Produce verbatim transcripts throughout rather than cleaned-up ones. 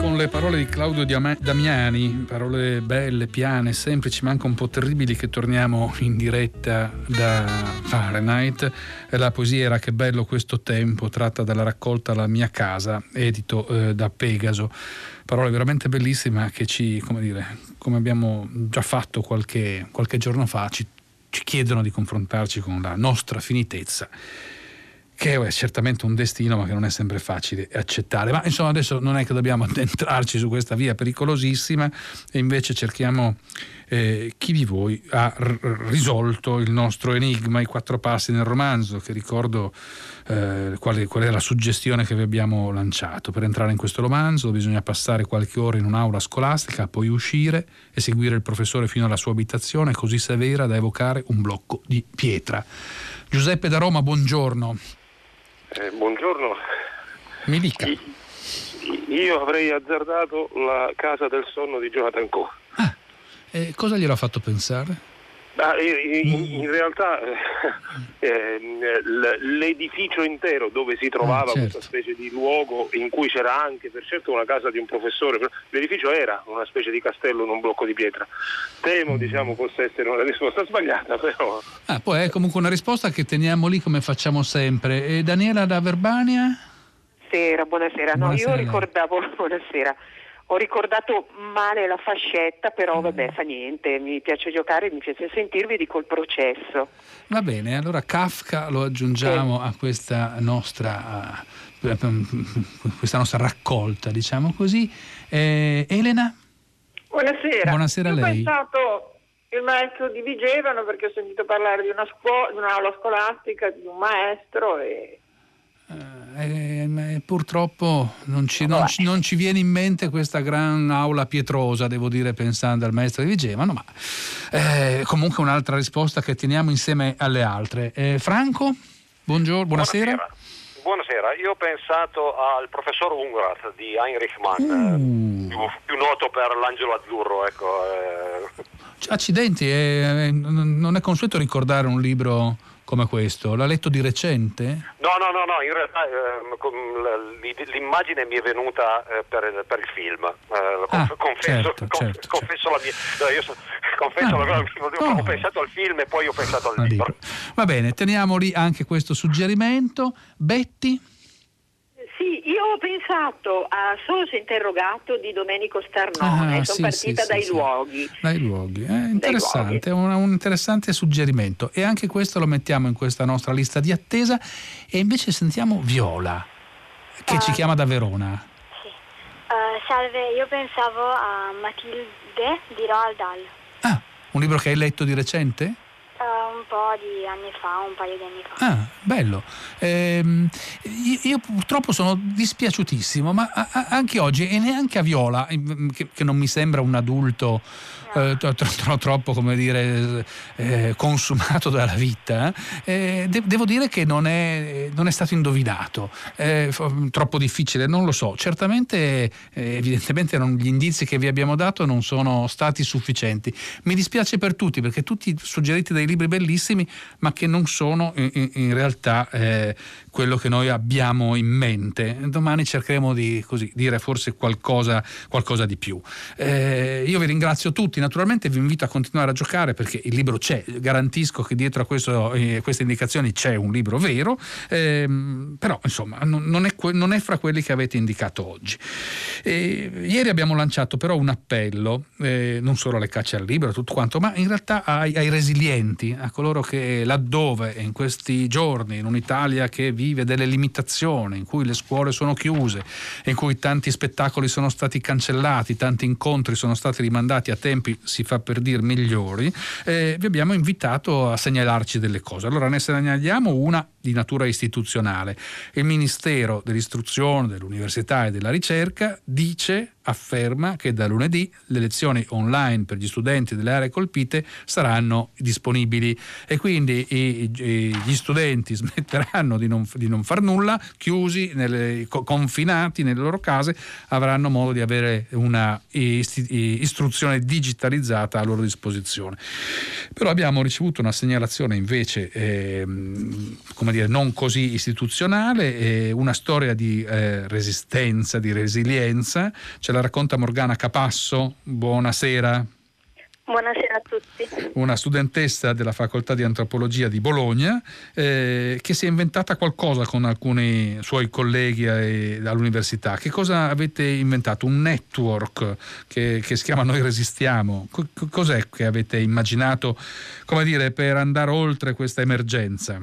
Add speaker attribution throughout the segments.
Speaker 1: con le parole di Claudio Damiani, parole belle, piane, semplici ma anche un po' terribili, che torniamo in diretta da Fahrenheit. La poesia era Che bello questo tempo, tratta dalla raccolta La mia casa, edito eh, da Pegaso. Parole veramente bellissime che ci, come dire, come abbiamo già fatto qualche, qualche giorno fa, ci, ci chiedono di confrontarci con la nostra finitezza, che è certamente un destino ma che non è sempre facile accettare. Ma insomma adesso non è che dobbiamo addentrarci su questa via pericolosissima, e invece cerchiamo eh, chi di voi ha r- risolto il nostro enigma, i quattro passi nel romanzo, che ricordo eh, qual, è, qual è la suggestione che vi abbiamo lanciato. Per entrare in questo romanzo bisogna passare qualche ora in un'aula scolastica, poi uscire e seguire il professore fino alla sua abitazione, così severa da evocare un blocco di pietra. Giuseppe da Roma, buongiorno.
Speaker 2: Eh, buongiorno.
Speaker 1: Mi dica.
Speaker 2: Io avrei azzardato La casa del sonno di Jonathan Coe.
Speaker 1: Ah, eh, cosa gliel'ha fatto pensare?
Speaker 2: Ah, in, in realtà eh, l'edificio intero dove si trovava ah, certo. questa specie di luogo in cui c'era anche per certo una casa di un professore, l'edificio era una specie di castello in un blocco di pietra. Temo, mm. diciamo, possa essere una risposta sbagliata, però
Speaker 1: ah, poi è comunque una risposta che teniamo lì come facciamo sempre. E Daniela da Verbania?
Speaker 3: Buonasera, buonasera. No,
Speaker 1: buonasera.
Speaker 3: Io ricordavo buonasera. Ho ricordato male la fascetta, però vabbè, fa niente, mi piace giocare, mi piace sentirvi, dico il processo.
Speaker 1: Va bene, allora Kafka lo aggiungiamo sì. a questa nostra uh, questa nostra raccolta, diciamo così. Eh, Elena?
Speaker 4: Buonasera.
Speaker 1: Buonasera a lei.
Speaker 4: Ho pensato il maestro di Vigevano, perché ho sentito parlare di una scuola, di un'aula scolastica, di un maestro e...
Speaker 1: Eh, eh, purtroppo non ci, non, ci, non ci viene in mente questa gran aula pietrosa, devo dire, pensando al maestro di Vigevano, ma eh, comunque un'altra risposta che teniamo insieme alle altre. eh, Franco, buongiorno, buonasera.
Speaker 5: buonasera buonasera io ho pensato al professor Ungrath di Heinrich Mann, uh. più, più noto per l'Angelo Azzurro, ecco. eh.
Speaker 1: Accidenti, eh, non è consueto ricordare un libro come questo? L'ha letto di recente?
Speaker 5: No, no, no, no, in realtà eh, l'immagine mi è venuta eh, per, per il film. Eh,
Speaker 1: ah,
Speaker 5: confesso,
Speaker 1: certo,
Speaker 5: conf,
Speaker 1: certo,
Speaker 5: confesso
Speaker 1: certo.
Speaker 5: la mia. No, io so, confesso,
Speaker 1: ah,
Speaker 5: la,
Speaker 1: no.
Speaker 5: ho pensato al film e poi ho pensato al
Speaker 1: ah,
Speaker 5: libro.
Speaker 1: Dico. Va bene, teniamo lì anche questo suggerimento. Betty?
Speaker 3: Sì, io ho pensato a Sono interrogato di Domenico Starnone,
Speaker 1: ah,
Speaker 3: sono
Speaker 1: sì,
Speaker 3: partita
Speaker 1: sì,
Speaker 3: dai
Speaker 1: sì,
Speaker 3: luoghi.
Speaker 1: Dai luoghi, eh, interessante, è un, un interessante suggerimento, e anche questo lo mettiamo in questa nostra lista di attesa. E invece sentiamo Viola, che uh, ci chiama da Verona.
Speaker 6: Sì. Uh, salve, io pensavo a Matilde di Roald Dahl.
Speaker 1: Ah, un libro che hai letto di recente?
Speaker 6: Uh, un po' di anni fa, un paio di anni fa.
Speaker 1: Ah, bello. Ehm, io, io purtroppo sono dispiaciutissimo, ma a, a, anche oggi, e neanche a Viola, che, che non mi sembra un adulto no. eh, tro, tro, troppo, come dire, eh, consumato dalla vita, eh, de, devo dire che non è, non è stato indovinato. Eh, troppo difficile, non lo so. Certamente, eh, evidentemente, non, gli indizi che vi abbiamo dato non sono stati sufficienti. Mi dispiace per tutti, perché tutti suggeriti dai libri bellissimi, ma che non sono in, in realtà eh, quello che noi abbiamo in mente. Domani cercheremo di così dire forse qualcosa, qualcosa di più. Eh, io vi ringrazio tutti, naturalmente vi invito a continuare a giocare, perché il libro c'è, garantisco che dietro a questo, eh, queste indicazioni c'è un libro vero, eh, però insomma non, non, è, non è fra quelli che avete indicato oggi. Eh, ieri abbiamo lanciato però un appello, eh, non solo alle cacce al libro, tutto quanto, ma in realtà ai, ai resilienti, a coloro che laddove in questi giorni, in un'Italia che vive delle limitazioni, in cui le scuole sono chiuse, in cui tanti spettacoli sono stati cancellati, tanti incontri sono stati rimandati a tempi, si fa per dire, migliori, eh, vi abbiamo invitato a segnalarci delle cose. Allora ne segnaliamo una di natura istituzionale. Il Ministero dell'Istruzione, dell'Università e della Ricerca dice, afferma che da lunedì le lezioni online per gli studenti delle aree colpite saranno disponibili, e quindi i, i, gli studenti smetteranno di non di non far nulla, chiusi, nelle, confinati nelle loro case, avranno modo di avere una istruzione digitalizzata a loro disposizione. Però abbiamo ricevuto una segnalazione invece eh, come dire non così istituzionale, eh, una storia di eh, resistenza, di resilienza. Ce la racconta Morgana Capasso. Buonasera.
Speaker 7: Buonasera a tutti.
Speaker 1: Una studentessa della facoltà di antropologia di Bologna eh, che si è inventata qualcosa con alcuni suoi colleghi eh, all'università. Che cosa avete inventato? Un network che, che si chiama Noi Resistiamo. C- cos'è che avete immaginato, come dire, per andare oltre questa emergenza?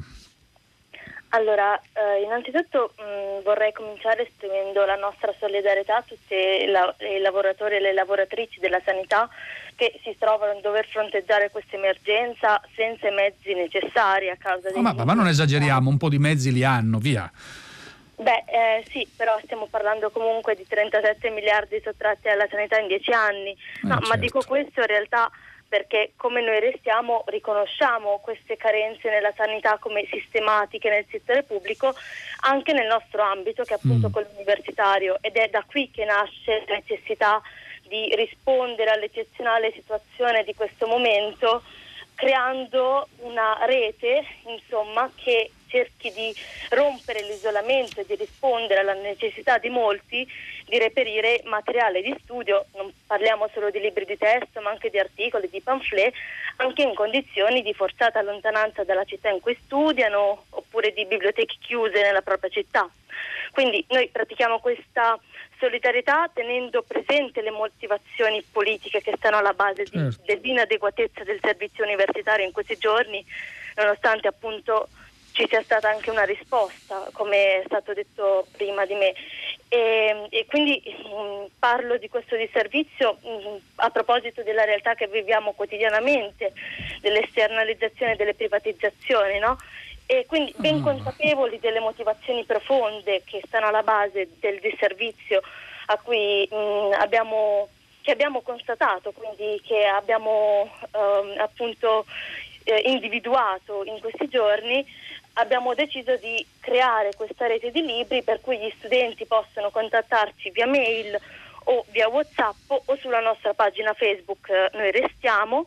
Speaker 7: Allora, eh, innanzitutto mh, vorrei cominciare esprimendo la nostra solidarietà a tutti i, la- i lavoratori e le lavoratrici della sanità che si trovano a dover fronteggiare questa emergenza senza i mezzi necessari a causa dei...
Speaker 1: Oh, ma, ma non esageriamo, un po' di mezzi li hanno, via.
Speaker 7: Beh, eh, sì, però stiamo parlando comunque di trentasette miliardi sottratti alla sanità in dieci anni. No,
Speaker 1: Eh,
Speaker 7: ma
Speaker 1: certo.
Speaker 7: dico questo in realtà perché come Noi Restiamo riconosciamo queste carenze nella sanità come sistematiche nel settore pubblico anche nel nostro ambito, che è appunto
Speaker 1: Mm.
Speaker 7: quello universitario, ed è da qui che nasce la necessità di rispondere all'eccezionale situazione di questo momento, creando una rete, insomma, che cerchi di rompere l'isolamento e di rispondere alla necessità di molti di reperire materiale di studio. Non parliamo solo di libri di testo, ma anche di articoli, di pamphlet, anche in condizioni di forzata lontananza dalla città in cui studiano, oppure di biblioteche chiuse nella propria città. Quindi noi pratichiamo questa solidarietà tenendo presente le motivazioni politiche che stanno alla base di,
Speaker 1: Certo.
Speaker 7: dell'inadeguatezza del servizio universitario in questi giorni, nonostante appunto ci sia stata anche una risposta, come è stato detto prima di me. E, e quindi mh, parlo di questo disservizio mh, a proposito della realtà che viviamo quotidianamente, dell'esternalizzazione e delle privatizzazioni, no? E quindi ben consapevoli delle motivazioni profonde che stanno alla base del disservizio a cui mh, abbiamo che abbiamo constatato, quindi che abbiamo ehm, appunto eh, individuato in questi giorni, abbiamo deciso di creare questa rete di libri per cui gli studenti possono contattarci via mail o via WhatsApp o sulla nostra pagina Facebook eh, Noi Restiamo,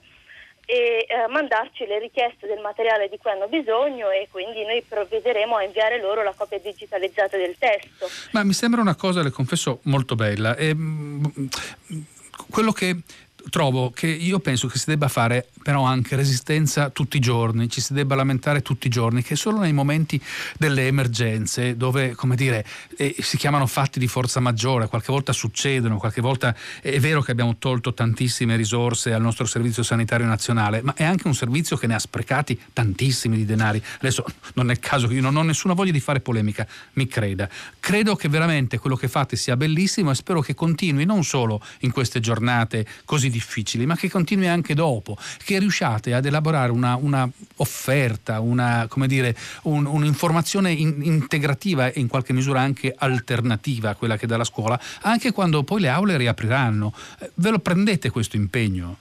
Speaker 7: e eh, mandarci le richieste del materiale di cui hanno bisogno, e quindi noi provvederemo a inviare loro la copia digitalizzata del testo.
Speaker 1: Ma mi sembra una cosa, le confesso, molto bella. E, mh, quello che trovo che io penso che si debba fare però anche resistenza tutti i giorni, ci si debba lamentare tutti i giorni, che solo nei momenti delle emergenze, dove, come dire, eh, si chiamano fatti di forza maggiore, qualche volta succedono, qualche volta è vero che abbiamo tolto tantissime risorse al nostro servizio sanitario nazionale, ma è anche un servizio che ne ha sprecati tantissimi di denari. Adesso non è il caso, io non ho nessuna voglia di fare polemica, mi creda. Credo che veramente quello che fate sia bellissimo e spero che continui non solo in queste giornate così difficili, ma che continui anche dopo, che riusciate ad elaborare una, una offerta, una, come dire, un, un'informazione in, integrativa e in qualche misura anche alternativa a quella che dà la scuola, anche quando poi le aule riapriranno. Ve lo prendete questo impegno?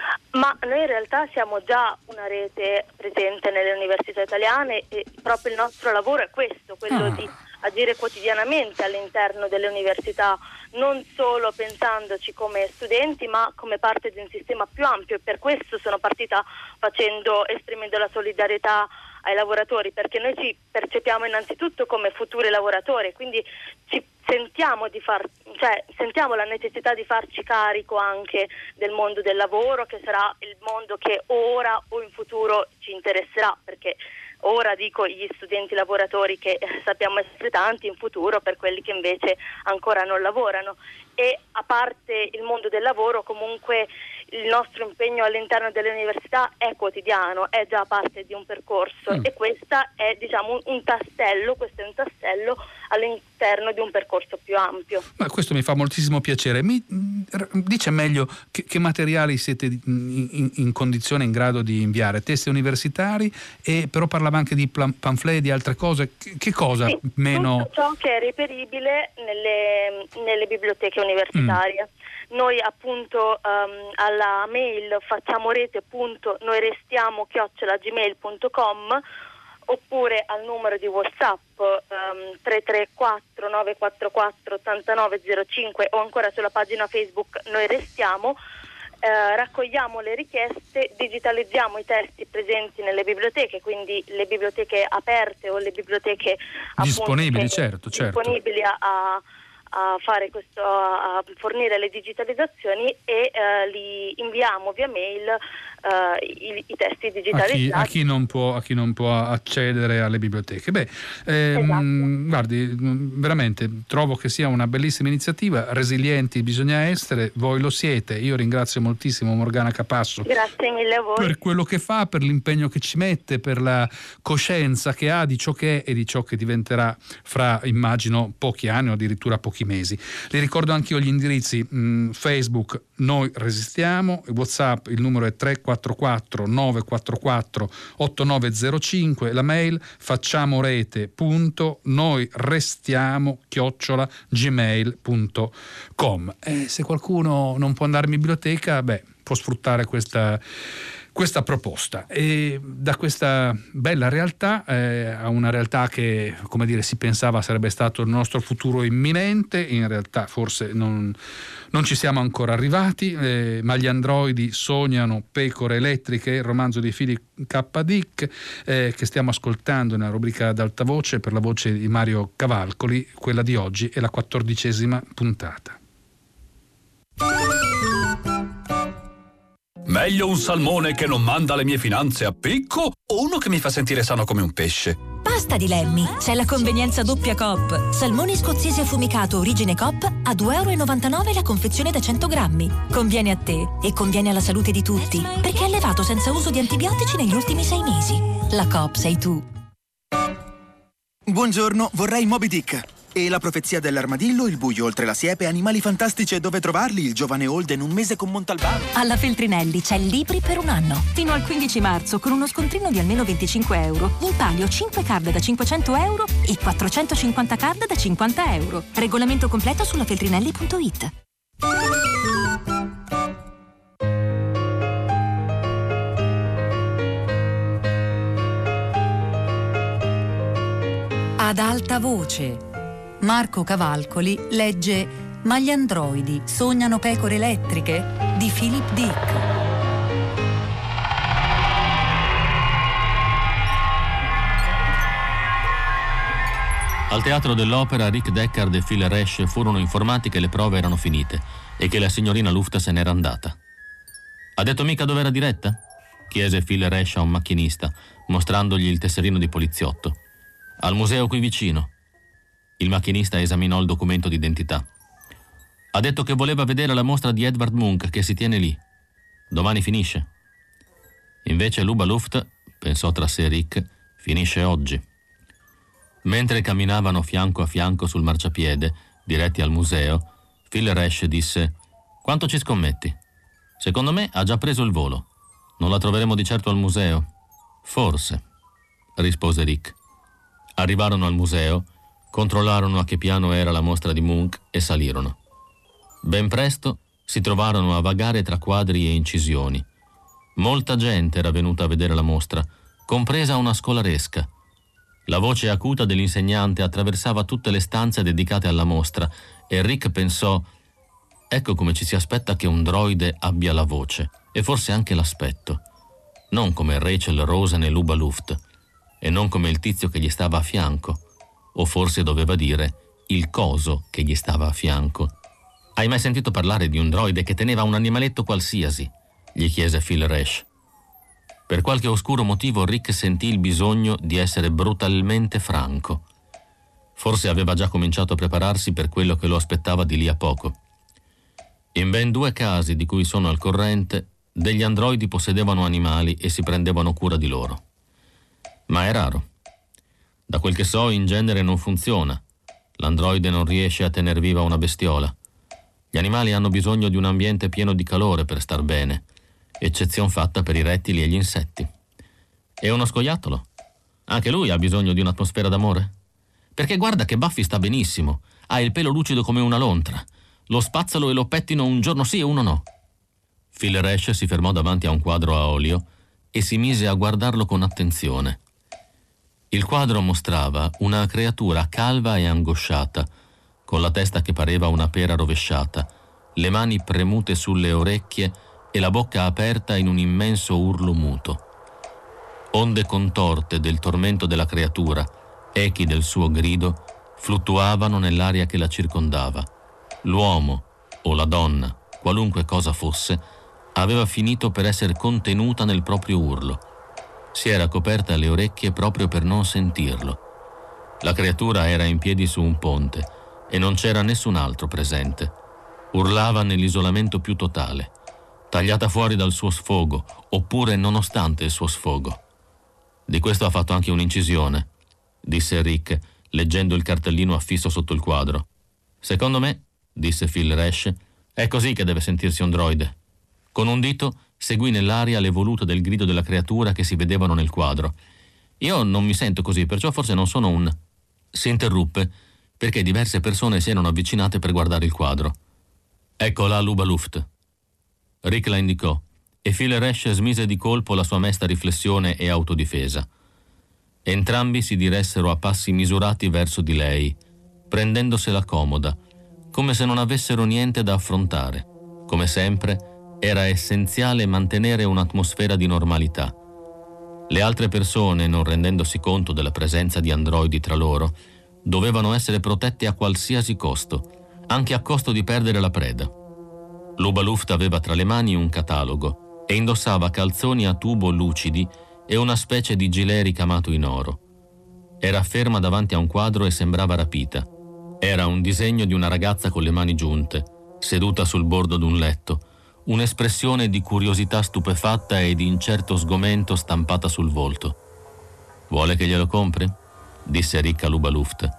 Speaker 7: Ma noi in realtà siamo già una rete presente nelle università italiane e proprio il nostro lavoro è questo, quello
Speaker 1: Ah.
Speaker 7: di agire quotidianamente all'interno delle università, non solo pensandoci come studenti ma come parte di un sistema più ampio, e per questo sono partita facendo, esprimendo la solidarietà ai lavoratori, perché noi ci percepiamo innanzitutto come futuri lavoratori, quindi ci sentiamo di far, cioè sentiamo la necessità di farci carico anche del mondo del lavoro, che sarà il mondo che ora o in futuro ci interesserà, perché ora dico gli studenti lavoratori che sappiamo essere tanti, in futuro per quelli che invece ancora non lavorano. E a parte il mondo del lavoro, comunque il nostro impegno all'interno delle università è quotidiano, è già parte di un percorso mm. e questa è, diciamo, un tassello, questo è un tassello all'interno di un percorso più ampio.
Speaker 1: Ma questo mi fa moltissimo piacere. Mi dice meglio che, che materiali siete in, in, in condizione, in grado di inviare? Testi universitari, e però parlava anche di pamphlet e di altre cose. Che, che cosa
Speaker 7: sì,
Speaker 1: meno?
Speaker 7: Tutto ciò che è reperibile nelle, nelle biblioteche universitarie. Mm. Noi appunto um, alla mail facciamo rete punto noi restiamo chiocciola gmail punto com oppure al numero di WhatsApp um, tre tre quattro nove quattro quattro otto nove zero cinque o ancora sulla pagina Facebook Noi Restiamo. Eh, raccogliamo le richieste, digitalizziamo i testi presenti nelle biblioteche, quindi le biblioteche aperte o le biblioteche
Speaker 1: disponibili,
Speaker 7: appunto,
Speaker 1: certo, certo.
Speaker 7: disponibili a, a fare questo, a fornire le digitalizzazioni e eh, li inviamo via mail eh, i, i testi digitalizzati
Speaker 1: a chi, a chi non può a chi non può accedere alle biblioteche. Beh, ehm, esatto. Guardi, veramente trovo che sia una bellissima iniziativa. Resilienti bisogna essere, voi lo siete. Io ringrazio moltissimo Morgana Capasso.
Speaker 7: Grazie mille a voi
Speaker 1: per quello che fa, per l'impegno che ci mette, per la coscienza che ha di ciò che è e di ciò che diventerà fra, immagino, pochi anni o addirittura pochi mesi. Le ricordo anche io gli indirizzi mh, Facebook Noi Resistiamo, WhatsApp il numero è tre quattro quattro nove quattro quattro otto nove zero cinque, la mail facciamorete punto noi restiamo chiocciola gmail punto com. E se qualcuno non può andare in biblioteca, beh, può sfruttare questa questa proposta, e da questa bella realtà eh, a una realtà che, come dire, si pensava sarebbe stato il nostro futuro imminente. In realtà forse non, non ci siamo ancora arrivati, eh, ma gli androidi sognano pecore elettriche, il romanzo di Philip K. Dick eh, che stiamo ascoltando nella rubrica ad alta voce per la voce di Mario Cavalcoli. Quella di oggi è la quattordicesima puntata.
Speaker 8: Meglio un salmone che non manda le mie finanze a picco o uno che mi fa sentire sano come un pesce?
Speaker 9: Basta dilemmi, c'è la convenienza doppia Coop. Salmone scozzese affumicato origine Coop a due e novantanove euro la confezione da cento grammi. Conviene a te e conviene alla salute di tutti, perché è allevato senza uso di antibiotici negli ultimi sei mesi. La Coop sei tu.
Speaker 10: Buongiorno, vorrei Moby Dick. E la profezia dell'armadillo, il buio oltre la siepe, animali fantastici e dove trovarli, il giovane Holden, un mese con Montalbano.
Speaker 9: Alla Feltrinelli c'è Libri per un anno. Fino al quindici marzo, con uno scontrino di almeno venticinque euro, in palio cinque card da cinquecento euro e quattrocentocinquanta card da cinquanta euro. Regolamento completo sulla feltrinelli punto it. Ad alta voce. Marco Cavalcoli legge Ma gli androidi sognano pecore elettriche di Philip Dick.
Speaker 11: Al teatro dell'opera Rick Deckard e Phil Resch furono informati che le prove erano finite e che la signorina Luft se n'era andata. Ha detto mica dove era diretta? Chiese Phil Resch a un macchinista, mostrandogli il tesserino di poliziotto. Al museo qui vicino. Il macchinista esaminò il documento d'identità. Ha detto che voleva vedere la mostra di Edvard Munch che si tiene lì. Domani finisce. Invece Luba Luft, pensò tra sé Rick, finisce oggi. Mentre camminavano fianco a fianco sul marciapiede, diretti al museo, Phil Resch disse: «Quanto ci scommetti? Secondo me ha già preso il volo. Non la troveremo di certo al museo?» «Forse», rispose Rick. Arrivarono al museo, controllarono a che piano era la mostra di Munch e salirono. Ben presto si trovarono a vagare tra quadri e incisioni. Molta gente era venuta a vedere la mostra, compresa una scolaresca. La voce acuta dell'insegnante attraversava tutte le stanze dedicate alla mostra e Rick pensò: ecco come ci si aspetta che un droide abbia la voce, e forse anche l'aspetto. Non come Rachel Rosen e Luba Luft, e non come il tizio che gli stava a fianco, o forse doveva dire il coso che gli stava a fianco. «Hai mai sentito parlare di un droide che teneva un animaletto qualsiasi?» gli chiese Phil Resch. Per qualche oscuro motivo Rick sentì il bisogno di essere brutalmente franco. Forse aveva già cominciato a prepararsi per quello che lo aspettava di lì a poco. In ben due casi di cui sono al corrente, degli androidi possedevano animali e si prendevano cura di loro. Ma è raro. Da quel che so, in genere non funziona. L'androide non riesce a tener viva una bestiola. Gli animali hanno bisogno di un ambiente pieno di calore per star bene, eccezion fatta per i rettili e gli insetti. E uno scoiattolo? Anche lui ha bisogno di un'atmosfera d'amore? Perché guarda che Buffy sta benissimo, ha il pelo lucido come una lontra, lo spazzolo e lo pettino un giorno sì e uno no. Phil Resch si fermò davanti a un quadro a olio e si mise a guardarlo con attenzione. Il quadro mostrava una creatura calva e angosciata, con la testa che pareva una pera rovesciata, le mani premute sulle orecchie e la bocca aperta in un immenso urlo muto. Onde contorte del tormento della creatura, echi del suo grido, fluttuavano nell'aria che la circondava. L'uomo o la donna, qualunque cosa fosse, aveva finito per essere contenuta nel proprio urlo. Si era coperta le orecchie proprio per non sentirlo. La creatura era in piedi su un ponte e non c'era nessun altro presente. Urlava nell'isolamento più totale, tagliata fuori dal suo sfogo, oppure nonostante il suo sfogo. Di questo ha fatto anche un'incisione, disse Rick, leggendo il cartellino affisso sotto il quadro. Secondo me, disse Phil Resch, è così che deve sentirsi un droide. Con un dito seguì nell'aria le volute del grido della creatura che si vedevano nel quadro. Io non mi sento così, perciò forse non sono un... Si interruppe perché diverse persone si erano avvicinate per guardare il quadro. Ecco là Luba Luft. Rick la indicò e Phil Resch smise di colpo la sua mesta riflessione e autodifesa. Entrambi si diressero a passi misurati verso di lei, prendendosela comoda, come se non avessero niente da affrontare. Come sempre, era essenziale mantenere un'atmosfera di normalità. Le altre persone, non rendendosi conto della presenza di androidi tra loro, dovevano essere protette a qualsiasi costo, anche a costo di perdere la preda. Luba Luft aveva tra le mani un catalogo e indossava calzoni a tubo lucidi e una specie di gilet ricamato in oro. Era ferma davanti a un quadro e sembrava rapita. Era un disegno di una ragazza con le mani giunte, seduta sul bordo d'un letto, un'espressione di curiosità stupefatta e di incerto sgomento stampata sul volto. «Vuole che glielo compri?» disse Rick a Luba Luft.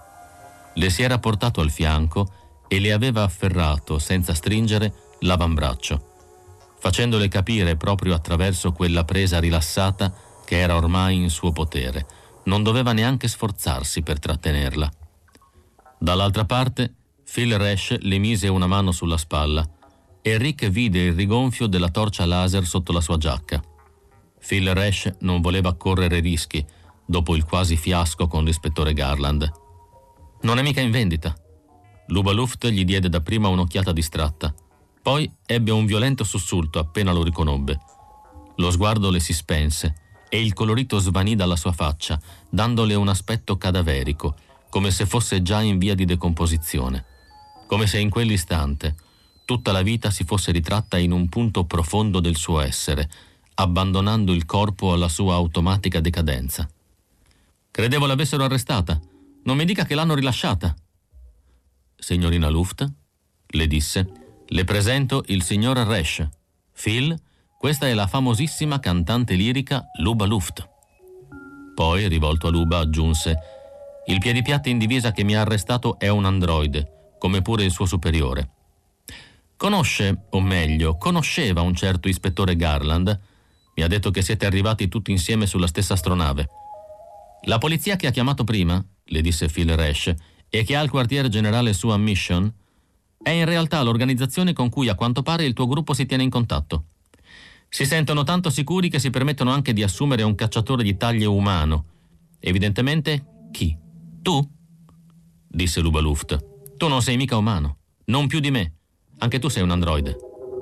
Speaker 11: Le si era portato al fianco e le aveva afferrato, senza stringere, l'avambraccio, facendole capire proprio attraverso quella presa rilassata che era ormai in suo potere. Non doveva neanche sforzarsi per trattenerla. Dall'altra parte, Phil Resch le mise una mano sulla spalla e Rick vide il rigonfio della torcia laser sotto la sua giacca. Phil Resch non voleva correre rischi dopo il quasi fiasco con l'ispettore Garland. «Non è mica in vendita». Luba Luft gli diede dapprima un'occhiata distratta, poi ebbe un violento sussulto appena lo riconobbe. Lo sguardo le si spense e il colorito svanì dalla sua faccia, dandole un aspetto cadaverico, come se fosse già in via di decomposizione, come se in quell'istante tutta la vita si fosse ritratta in un punto profondo del suo essere, abbandonando il corpo alla sua automatica decadenza. «Credevo l'avessero arrestata. Non mi dica che l'hanno rilasciata». «Signorina Luft», le disse, «le presento il signor Resch. Phil, questa è la famosissima cantante lirica Luba Luft». Poi, rivolto a Luba, aggiunse: «Il piedipiatti in divisa che mi ha arrestato è un androide, come pure il suo superiore. Conosce, o meglio, conosceva un certo ispettore Garland. Mi ha detto che siete arrivati tutti insieme sulla stessa astronave. La polizia che ha chiamato prima», le disse Phil Resch, «e che ha il quartier generale su a Mission, è in realtà l'organizzazione con cui a quanto pare il tuo gruppo si tiene in contatto. Si sentono tanto sicuri che si permettono anche di assumere un cacciatore di taglio umano. Evidentemente, chi? Tu?» disse Luba Luft. «Tu non sei mica umano, non più di me. Anche tu sei un androide».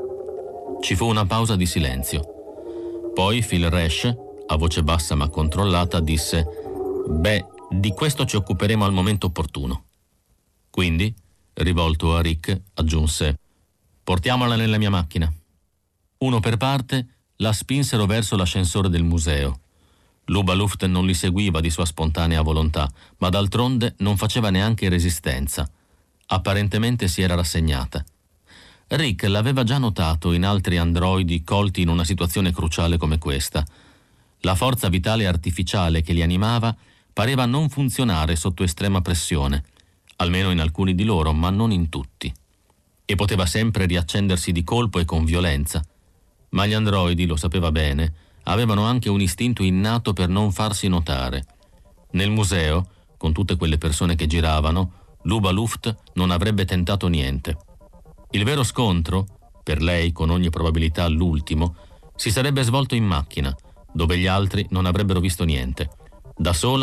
Speaker 11: Ci fu una pausa di silenzio. Poi Phil Resch, a voce bassa ma controllata, disse: «Beh, di questo ci occuperemo al momento opportuno». Quindi, rivolto a Rick, aggiunse: «Portiamola nella mia macchina». Uno per parte la spinsero verso l'ascensore del museo. Luba Luft non li seguiva di sua spontanea volontà, ma d'altronde non faceva neanche resistenza. Apparentemente si era rassegnata. Rick l'aveva già notato in altri androidi colti in una situazione cruciale come questa. La forza vitale artificiale che li animava pareva non funzionare sotto estrema pressione, almeno in alcuni di loro, ma non in tutti. E poteva sempre riaccendersi di colpo e con violenza. Ma gli androidi, lo sapeva bene, avevano anche un istinto innato per non farsi notare. Nel museo, con tutte quelle persone che giravano, Luba Luft non avrebbe tentato niente. Il vero scontro, per lei con ogni probabilità l'ultimo, si sarebbe svolto in macchina, dove gli altri non avrebbero visto niente. Da sola,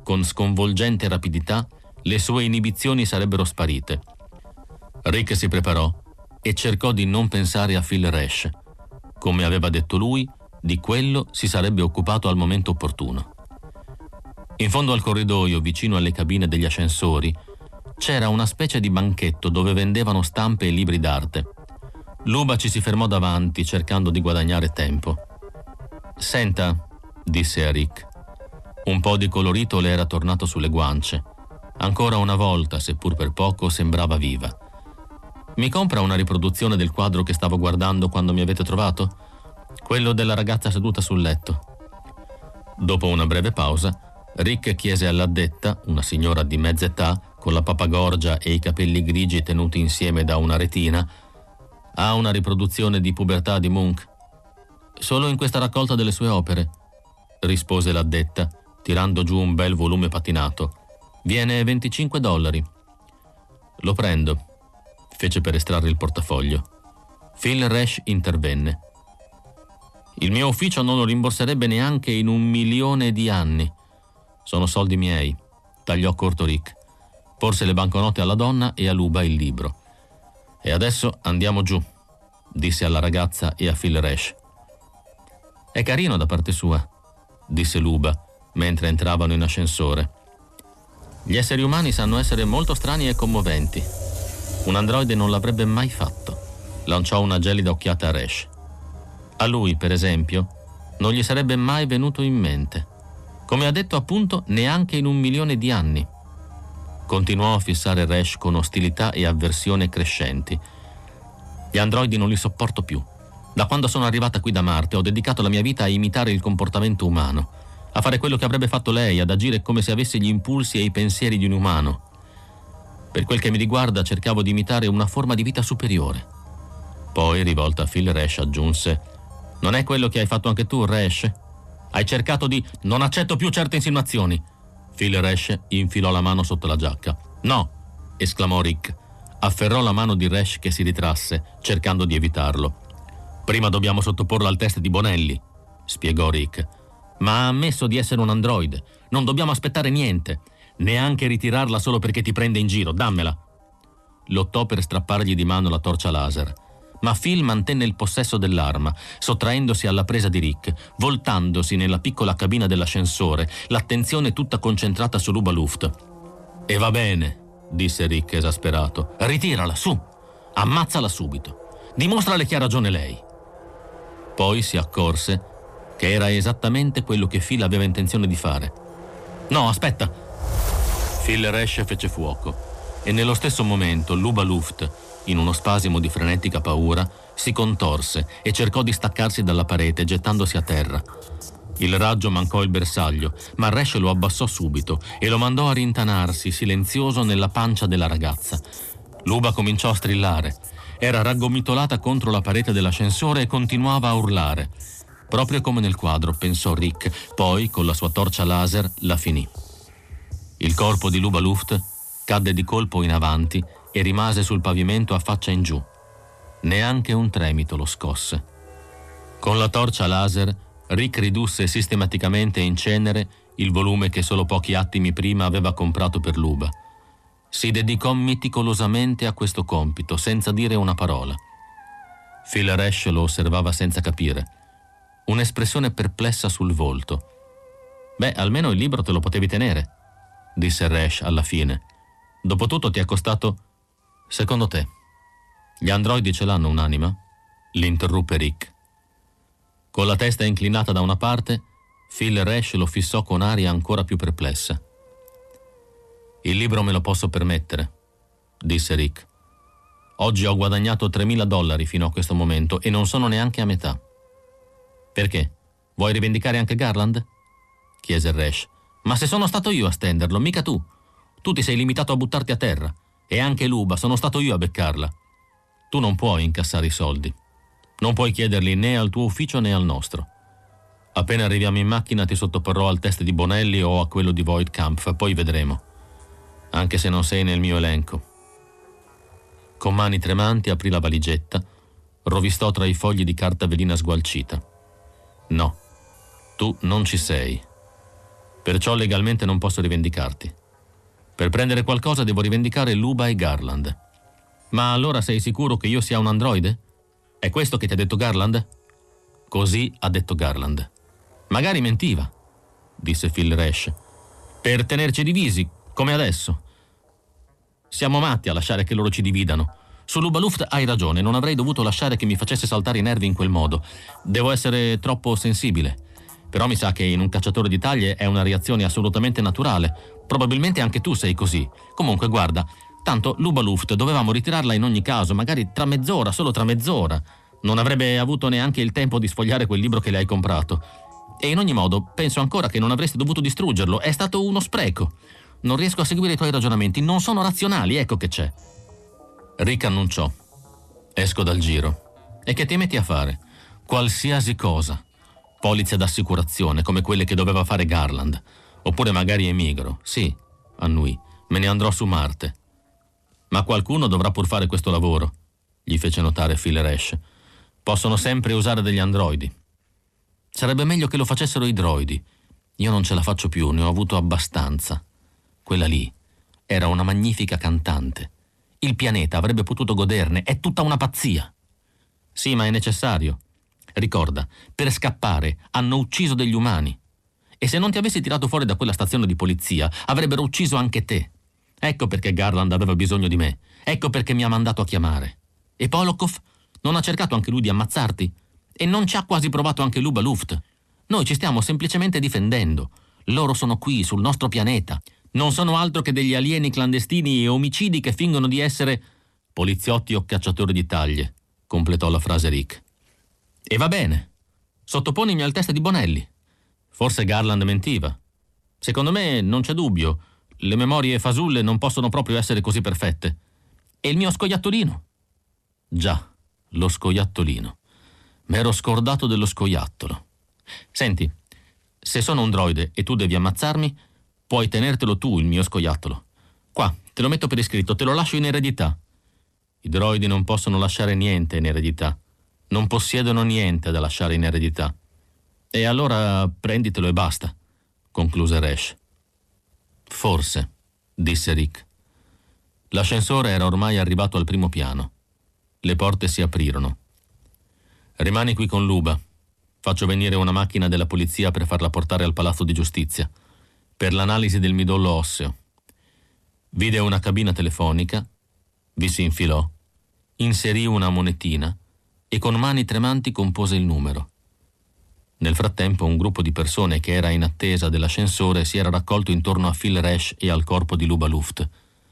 Speaker 11: con sconvolgente rapidità, le sue inibizioni sarebbero sparite. Rick si preparò e cercò di non pensare a Phil Resch. Come aveva detto lui, di quello si sarebbe occupato al momento opportuno. In fondo al corridoio, vicino alle cabine degli ascensori, c'era una specie di banchetto dove vendevano stampe e libri d'arte. Luba ci si fermò davanti, cercando di guadagnare tempo. «Senta», disse a Rick. Un po' di colorito le era tornato sulle guance. Ancora una volta, seppur per poco, sembrava viva. «Mi compra una riproduzione del quadro che stavo guardando quando mi avete trovato? Quello della ragazza seduta sul letto». Dopo una breve pausa, Rick chiese all'addetta, una signora di mezza età, con la pappagorgia e i capelli grigi tenuti insieme da una retina: «Ha una riproduzione di Pubertà di Munch?» «Solo in questa raccolta delle sue opere», rispose l'addetta, tirando giù un bel volume patinato. «Viene venticinque dollari». «Lo prendo», fece per estrarre il portafoglio. Phil Resch intervenne. «Il mio ufficio non lo rimborserebbe neanche in un milione di anni. Sono soldi miei», tagliò corto Rick. Porse le banconote alla donna e a Luba il libro. «E adesso andiamo giù», disse alla ragazza e a Phil Resch. «È carino da parte sua», disse Luba, mentre entravano in ascensore. «Gli esseri umani sanno essere molto strani e commoventi. Un androide non l'avrebbe mai fatto», lanciò una gelida occhiata a Resch. «A lui, per esempio, non gli sarebbe mai venuto in mente. Come ha detto appunto, neanche in un milione di anni». Continuò a fissare Resch con ostilità e avversione crescenti. «Gli androidi non li sopporto più. Da quando sono arrivata qui da Marte ho dedicato la mia vita a imitare il comportamento umano, a fare quello che avrebbe fatto lei, ad agire come se avesse gli impulsi e i pensieri di un umano. Per quel che mi riguarda cercavo di imitare una forma di vita superiore». Poi, rivolta a Phil Resch, aggiunse: «Non è quello che hai fatto anche tu, Resch? Hai cercato di... Non accetto più certe insinuazioni». Phil Resch infilò la mano sotto la giacca. «No!» esclamò Rick. Afferrò la mano di Resch che si ritrasse, cercando di evitarlo. «Prima dobbiamo sottoporla al test di Bonelli», spiegò Rick. «Ma ha ammesso di essere un androide. Non dobbiamo aspettare niente. Neanche ritirarla solo perché ti prende in giro. Dammela». Lottò per strappargli di mano la torcia laser. Ma Phil mantenne il possesso dell'arma, sottraendosi alla presa di Rick, voltandosi nella piccola cabina dell'ascensore, l'attenzione tutta concentrata su Luba Luft. «E va bene», disse Rick esasperato. «Ritirala, su! Ammazzala subito! Dimostrale che ha ragione lei!» Poi si accorse che era esattamente quello che Phil aveva intenzione di fare. «No, aspetta!» Phil Resch fece fuoco e nello stesso momento Luba Luft, in uno spasimo di frenetica paura, si contorse e cercò di staccarsi dalla parete gettandosi a terra. Il raggio mancò il bersaglio, ma Resch lo abbassò subito e lo mandò a rintanarsi silenzioso nella pancia della ragazza. Luba cominciò a strillare. Era raggomitolata contro la parete dell'ascensore e continuava a urlare. Proprio come nel quadro, pensò Rick, poi con la sua torcia laser la finì. Il corpo di Luba Luft cadde di colpo in avanti e rimase sul pavimento a faccia in giù. Neanche un tremito lo scosse. Con la torcia laser, Rick ridusse sistematicamente in cenere il volume che solo pochi attimi prima aveva comprato per Luba. Si dedicò meticolosamente a questo compito, senza dire una parola. Phil Resch lo osservava senza capire, un'espressione perplessa sul volto. «Beh, almeno il libro te lo potevi tenere», disse Resch alla fine. «Dopotutto ti è costato...» «Secondo te, gli androidi ce l'hanno un'anima?» l'interruppe Rick. Con la testa inclinata da una parte, Phil Resch lo fissò con aria ancora più perplessa. «Il libro me lo posso permettere», disse Rick. «Oggi ho guadagnato tremila dollari fino a questo momento e non sono neanche a metà». «Perché? Vuoi rivendicare anche Garland?» chiese Resch. «Ma se sono stato io a stenderlo, mica tu. Tu ti sei limitato a buttarti a terra. E anche Luba, sono stato io a beccarla. Tu non puoi incassare i soldi. Non puoi chiederli né al tuo ufficio né al nostro. Appena arriviamo in macchina ti sottoporrò al test di Bonelli o a quello di Voigtkampf, poi vedremo. Anche se non sei nel mio elenco». Con mani tremanti aprì la valigetta, rovistò tra i fogli di carta velina sgualcita. «No, tu non ci sei». Perciò legalmente non posso rivendicarti. Per prendere qualcosa devo rivendicare Luba e Garland. Ma allora sei sicuro che io sia un androide? È questo che ti ha detto Garland? Così ha detto Garland. Magari mentiva, disse Phil Resch, per tenerci divisi, come adesso. Siamo matti a lasciare che loro ci dividano. Su Luba Luft hai ragione, non avrei dovuto lasciare che mi facesse saltare i nervi in quel modo. Devo essere troppo sensibile. Però mi sa che in un cacciatore di taglie è una reazione assolutamente naturale. Probabilmente anche tu sei così. Comunque, guarda, tanto Luba Luft dovevamo ritirarla in ogni caso, magari tra mezz'ora, solo tra mezz'ora. Non avrebbe avuto neanche il tempo di sfogliare quel libro che le hai comprato. E in ogni modo, penso ancora che non avresti dovuto distruggerlo. È stato uno spreco. Non riesco a seguire i tuoi ragionamenti. Non sono razionali, ecco che c'è. Rick annunciò. Esco dal giro. E che ti metti a fare? Qualsiasi cosa. Polizze d'assicurazione, come quelle che doveva fare Garland. Oppure magari emigro. Sì, annui. Me ne andrò su Marte. Ma qualcuno dovrà pur fare questo lavoro, gli fece notare Phil Resch. Possono sempre usare degli androidi. Sarebbe meglio che lo facessero i droidi. Io non ce la faccio più, ne ho avuto abbastanza. Quella lì era una magnifica cantante. Il pianeta avrebbe potuto goderne, è tutta una pazzia. Sì, ma è necessario. Ricorda, per scappare hanno ucciso degli umani. E se non ti avessi tirato fuori da quella stazione di polizia, avrebbero ucciso anche te. Ecco perché Garland aveva bisogno di me. Ecco perché mi ha mandato a chiamare. E Polokov non ha cercato anche lui di ammazzarti? E non ci ha quasi provato anche Luba Luft? Noi ci stiamo semplicemente difendendo. Loro sono qui, sul nostro pianeta. Non sono altro che degli alieni clandestini e omicidi che fingono di essere poliziotti o cacciatori di taglie, completò la frase Rick. E va bene. Sottoponimi al test di Bonelli. Forse Garland mentiva. Secondo me non c'è dubbio. Le memorie fasulle non possono proprio essere così perfette. E il mio scoiattolino? Già, lo scoiattolino. M'ero scordato dello scoiattolo. Senti, se sono un droide e tu devi ammazzarmi, puoi tenertelo tu il mio scoiattolo. Qua, te lo metto per iscritto, te lo lascio in eredità. I droidi non possono lasciare niente in eredità. Non possiedono niente da lasciare in eredità. E allora prenditelo e basta, concluse Resch. Forse, disse Rick. L'ascensore era ormai arrivato al primo piano. Le porte si aprirono. Rimani qui con Luba. Faccio venire una macchina della polizia per farla portare al Palazzo di Giustizia, per l'analisi del midollo osseo. Vide una cabina telefonica, vi si infilò, inserì una monetina e con mani tremanti compose il numero. Nel frattempo un gruppo di persone che era in attesa dell'ascensore si era raccolto intorno a Phil Resch e al corpo di Luba Luft.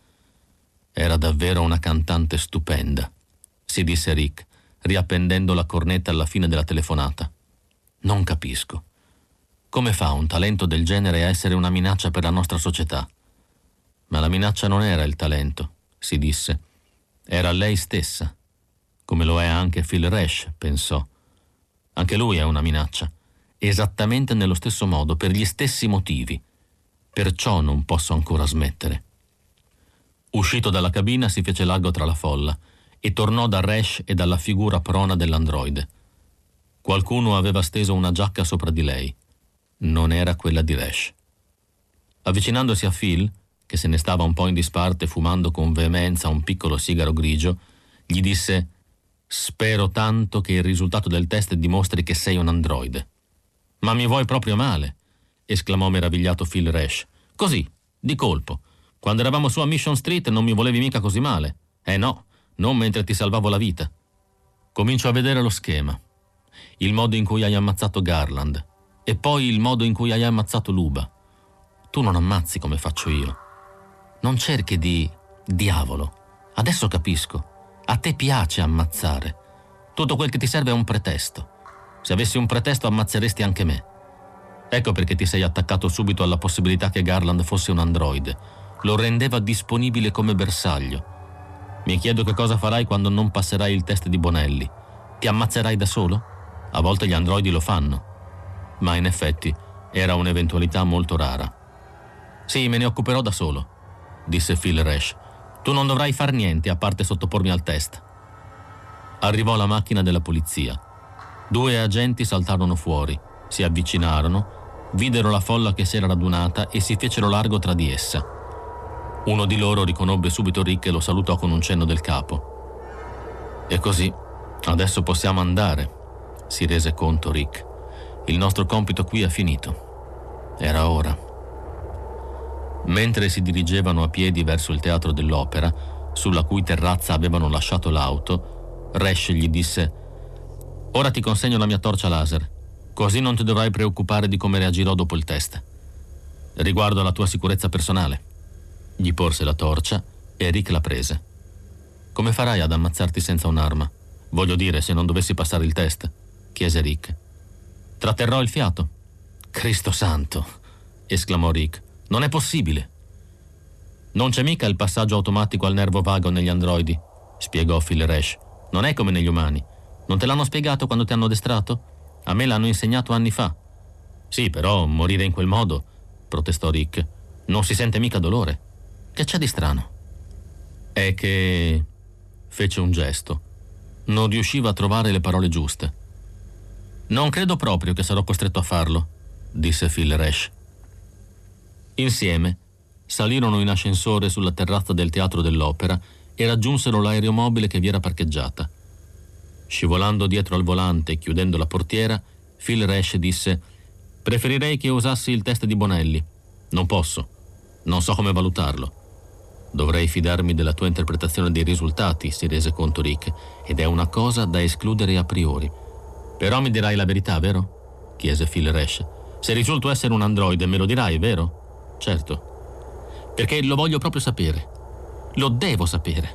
Speaker 11: Era davvero una cantante stupenda, si disse Rick, riappendendo la cornetta alla fine della telefonata. Non capisco. Come fa un talento del genere a essere una minaccia per la nostra società? Ma la minaccia non era il talento, si disse. Era lei stessa. Come lo è anche Phil Resch, pensò. Anche lui è una minaccia. Esattamente nello stesso modo, per gli stessi motivi. Perciò non posso ancora smettere. Uscito dalla cabina si fece largo tra la folla e tornò da Resch e dalla figura prona dell'androide. Qualcuno aveva steso una giacca sopra di lei. Non era quella di Resch. Avvicinandosi a Phil, che se ne stava un po' in disparte fumando con veemenza un piccolo sigaro grigio, gli disse: «Spero tanto che il risultato del test dimostri che sei un androide». «Ma mi vuoi proprio male?» esclamò meravigliato Phil Resch. «Così, di colpo. Quando eravamo su a Mission Street non mi volevi mica così male. Eh no, non mentre ti salvavo la vita. Comincio a vedere lo schema. Il modo in cui hai ammazzato Garland. E poi il modo in cui hai ammazzato Luba. Tu non ammazzi come faccio io. Non cerchi di... Diavolo. Adesso capisco. A te piace ammazzare. Tutto quel che ti serve è un pretesto. Se avessi un pretesto ammazzeresti anche me. Ecco perché ti sei attaccato subito alla possibilità che Garland fosse un androide. Lo rendeva disponibile come bersaglio. Mi chiedo che cosa farai quando non passerai il test di Bonelli. Ti ammazzerai da solo? A volte gli androidi lo fanno. Ma in effetti era un'eventualità molto rara. Sì, me ne occuperò da solo, disse Phil Resch. Tu non dovrai far niente a parte sottopormi al test. Arrivò la macchina della polizia. Due agenti saltarono fuori, si avvicinarono videro la folla che si era radunata e si fecero largo tra di essa. Uno di loro riconobbe subito Rick e lo salutò con un cenno del capo. E così, adesso possiamo andare, si rese conto Rick. Il nostro compito qui è finito. Era ora. Mentre si dirigevano a piedi verso il teatro dell'opera, sulla cui terrazza avevano lasciato l'auto, Resch gli disse: «Ora ti consegno la mia torcia laser, così non ti dovrai preoccupare di come reagirò dopo il test. Riguardo alla tua sicurezza personale». Gli porse la torcia e Rick la prese. «Come farai ad ammazzarti senza un'arma? Voglio dire, se non dovessi passare il test», chiese Rick. «Tratterrò il fiato». «Cristo santo!» esclamò Rick. «Non è possibile!» «Non c'è mica il passaggio automatico al nervo vago negli androidi», spiegò Phil Resch. «Non è come negli umani. Non te l'hanno spiegato quando ti hanno addestrato? A me l'hanno insegnato anni fa». «Sì, però morire in quel modo», protestò Rick. «Non si sente mica dolore. Che c'è di strano?» «È che...» fece un gesto. Non riusciva a trovare le parole giuste. «Non credo proprio che sarò costretto a farlo», disse Phil Resch. Insieme salirono in ascensore sulla terrazza del teatro dell'opera e raggiunsero l'aeromobile che vi era parcheggiata. Scivolando dietro al volante e chiudendo la portiera, Phil Resch disse: «Preferirei che usassi il test di Bonelli. Non posso. Non so come valutarlo». «Dovrei fidarmi della tua interpretazione dei risultati», si rese conto Rick, «ed è una cosa da escludere a priori». «Però mi dirai la verità, vero?» chiese Phil Resch. «Se risulto essere un androide me lo dirai, vero?» «Certo. Perché lo voglio proprio sapere. Lo devo sapere».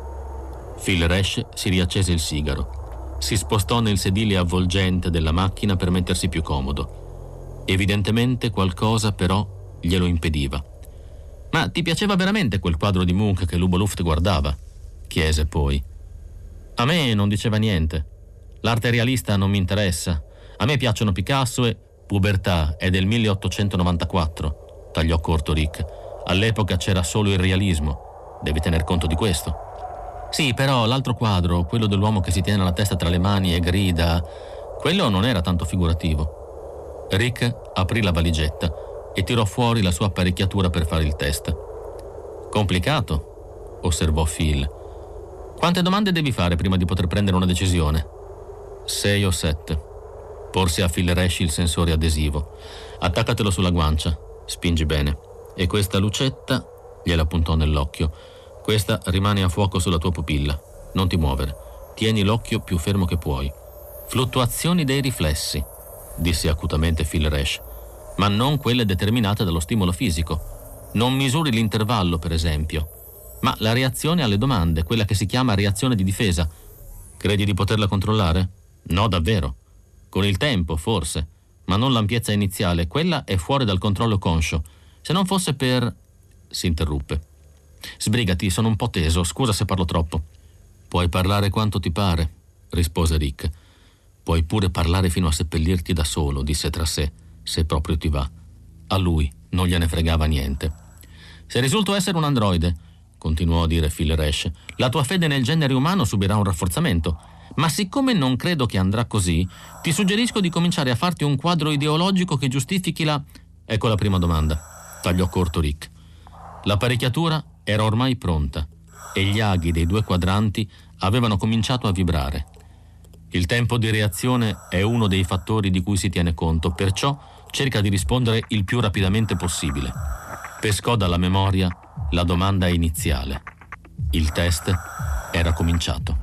Speaker 11: Phil Resch si riaccese il sigaro. Si spostò nel sedile avvolgente della macchina per mettersi più comodo. Evidentemente qualcosa però glielo impediva. «Ma ti piaceva veramente quel quadro di Munch che l'Ubo Luft guardava?» chiese poi. «A me non diceva niente. L'arte realista non mi interessa. A me piacciono Picasso e...» «Pubertà è del milleottocentonovantaquattro», tagliò corto Rick. «All'epoca c'era solo il realismo. Devi tener conto di questo». «Sì, però l'altro quadro, quello dell'uomo che si tiene la testa tra le mani e grida, quello non era tanto figurativo». Rick aprì la valigetta e tirò fuori la sua apparecchiatura per fare il test. «Complicato», osservò Phil. «Quante domande devi fare prima di poter prendere una decisione?» «Sei o sette». Porse a Phil Resch il sensore adesivo. «Attaccatelo sulla guancia. Spingi bene. E questa lucetta», gliela puntò nell'occhio, «questa rimane a fuoco sulla tua pupilla. Non ti muovere. Tieni l'occhio più fermo che puoi. Fluttuazioni dei riflessi», disse acutamente Phil Resch, «ma non quelle determinate dallo stimolo fisico. Non misuri l'intervallo, per esempio, ma la reazione alle domande, quella che si chiama reazione di difesa. Credi di poterla controllare? No, davvero. Con il tempo, forse, ma non l'ampiezza iniziale. Quella è fuori dal controllo conscio. Se non fosse per...» Si interruppe. «Sbrigati, sono un po' teso, scusa se parlo troppo». «Puoi parlare quanto ti pare», rispose Rick. «Puoi pure parlare fino a seppellirti da solo», disse tra sé, «se proprio ti va». A lui non gliene fregava niente. «Se risulto essere un androide», continuò a dire Phil Resch, «la tua fede nel genere umano subirà un rafforzamento. Ma siccome non credo che andrà così, ti suggerisco di cominciare a farti un quadro ideologico che giustifichi la...» «Ecco la prima domanda», tagliò corto Rick. L'apparecchiatura era ormai pronta e gli aghi dei due quadranti avevano cominciato a vibrare. Il tempo di reazione è uno dei fattori di cui si tiene conto, perciò cerca di rispondere il più rapidamente possibile. Pescò dalla memoria la domanda iniziale. Il test era cominciato.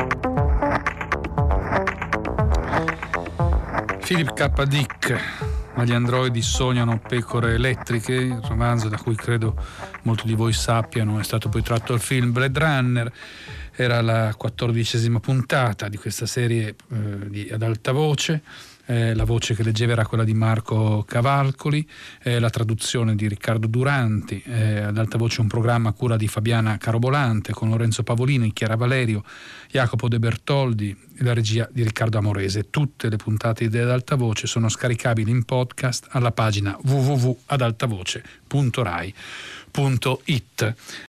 Speaker 1: Philip K. Dick, Ma gli androidi sognano pecore elettriche, il romanzo da cui credo molti di voi sappiano è stato poi tratto il film Blade Runner. Era la quattordicesima puntata di questa serie eh, di, ad alta voce. Eh, la voce che leggeva era quella di Marco Cavalcoli, eh, la traduzione di Riccardo Duranti, eh, ad alta voce un programma a cura di Fabiana Carobolante con Lorenzo Pavolini, Chiara Valerio, Jacopo De Bertoldi e la regia di Riccardo Amorese. Tutte le puntate di Ad Alta Voce sono scaricabili in podcast alla pagina w w w punto ad altavoce punto rai punto it.